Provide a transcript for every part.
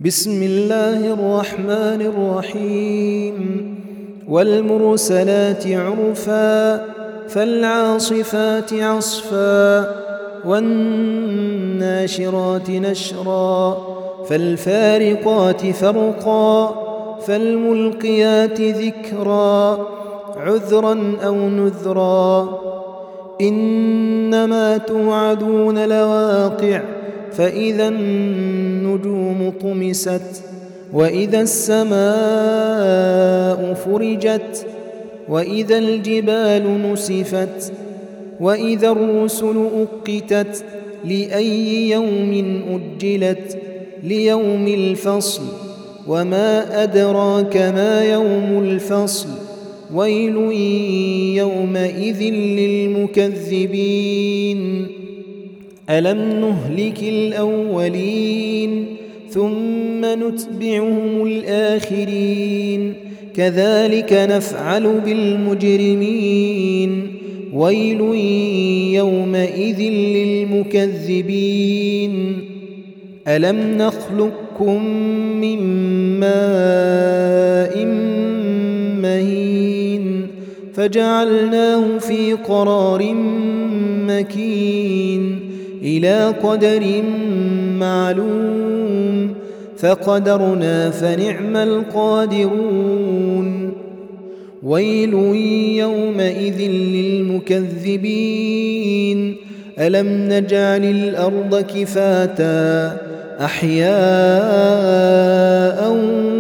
بسم الله الرحمن الرحيم والمرسلات عرفا فالعاصفات عصفا والناشرات نشرا فالفارقات فرقا فالملقيات ذكرا عذرا أو نذرا إنما توعدون لواقع فإذا النجوم طمست وإذا السماء فرجت وإذا الجبال نسفت وإذا الرسل أقتت لأي يوم أجلت ليوم الفصل وما أدراك ما يوم الفصل ويل يومئذ للمكذبين ألم نهلك الأولين ثم نتبعهم الآخرين كذلك نفعل بالمجرمين ويل يومئذ للمكذبين ألم نخلقكم من ماء مهين فجعلناه في قرار مكين إلى قدر معلوم فقدرنا فنعم القادرون ويل يومئذ للمكذبين ألم نجعل الأرض كفاتا أحياء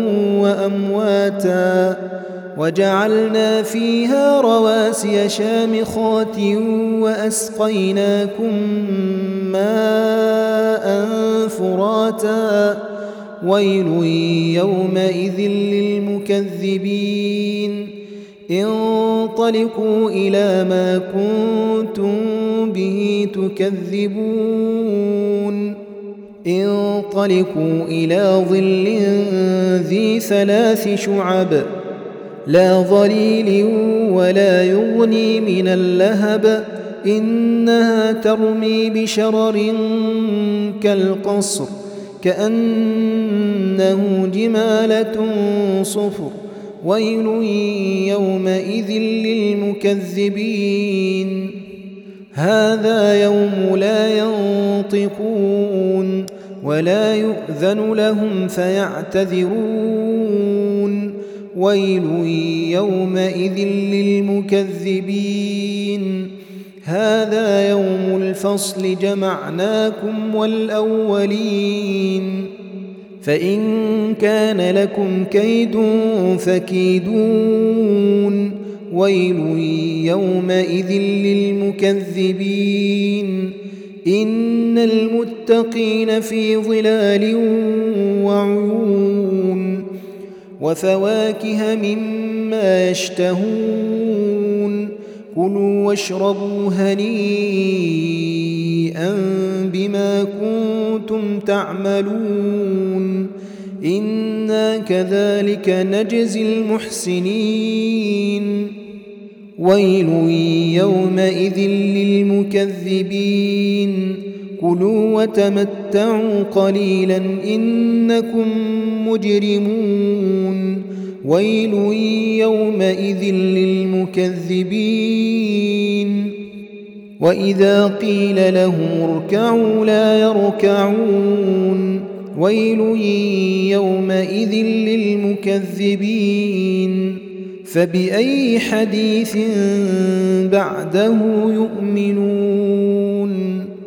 وأمواتا وجعلنا فيها رواسي شامخات وأسقيناكم ماء فراتا ويل يومئذ للمكذبين انطلقوا إلى ما كنتم به تكذبون انطلقوا إلى ظل ذي 3 شعب لا ظليل ولا يغني من اللهب إنها ترمي بشرر كالقصر كأنه جمالة صفر ويل يومئذ للمكذبين هذا يوم لا ينطقون ولا يؤذن لهم فيعتذرون ويل يومئذ للمكذبين هذا يوم الفصل جمعناكم والأولين فإن كان لكم كيد فكيدون ويل يومئذ للمكذبين إن المتقين في ظلال وعيون وفواكه مما يشتهون كلوا واشربوا هنيئا بما كنتم تعملون إنا كذلك نجزي المحسنين ويل يومئذ للمكذبين كلوا وتمتعوا قليلا إنكم مجرمون ويل يومئذ للمكذبين وإذا قيل لهم اركعوا لا يركعون ويل يومئذ للمكذبين فبأي حديث بعده يؤمنون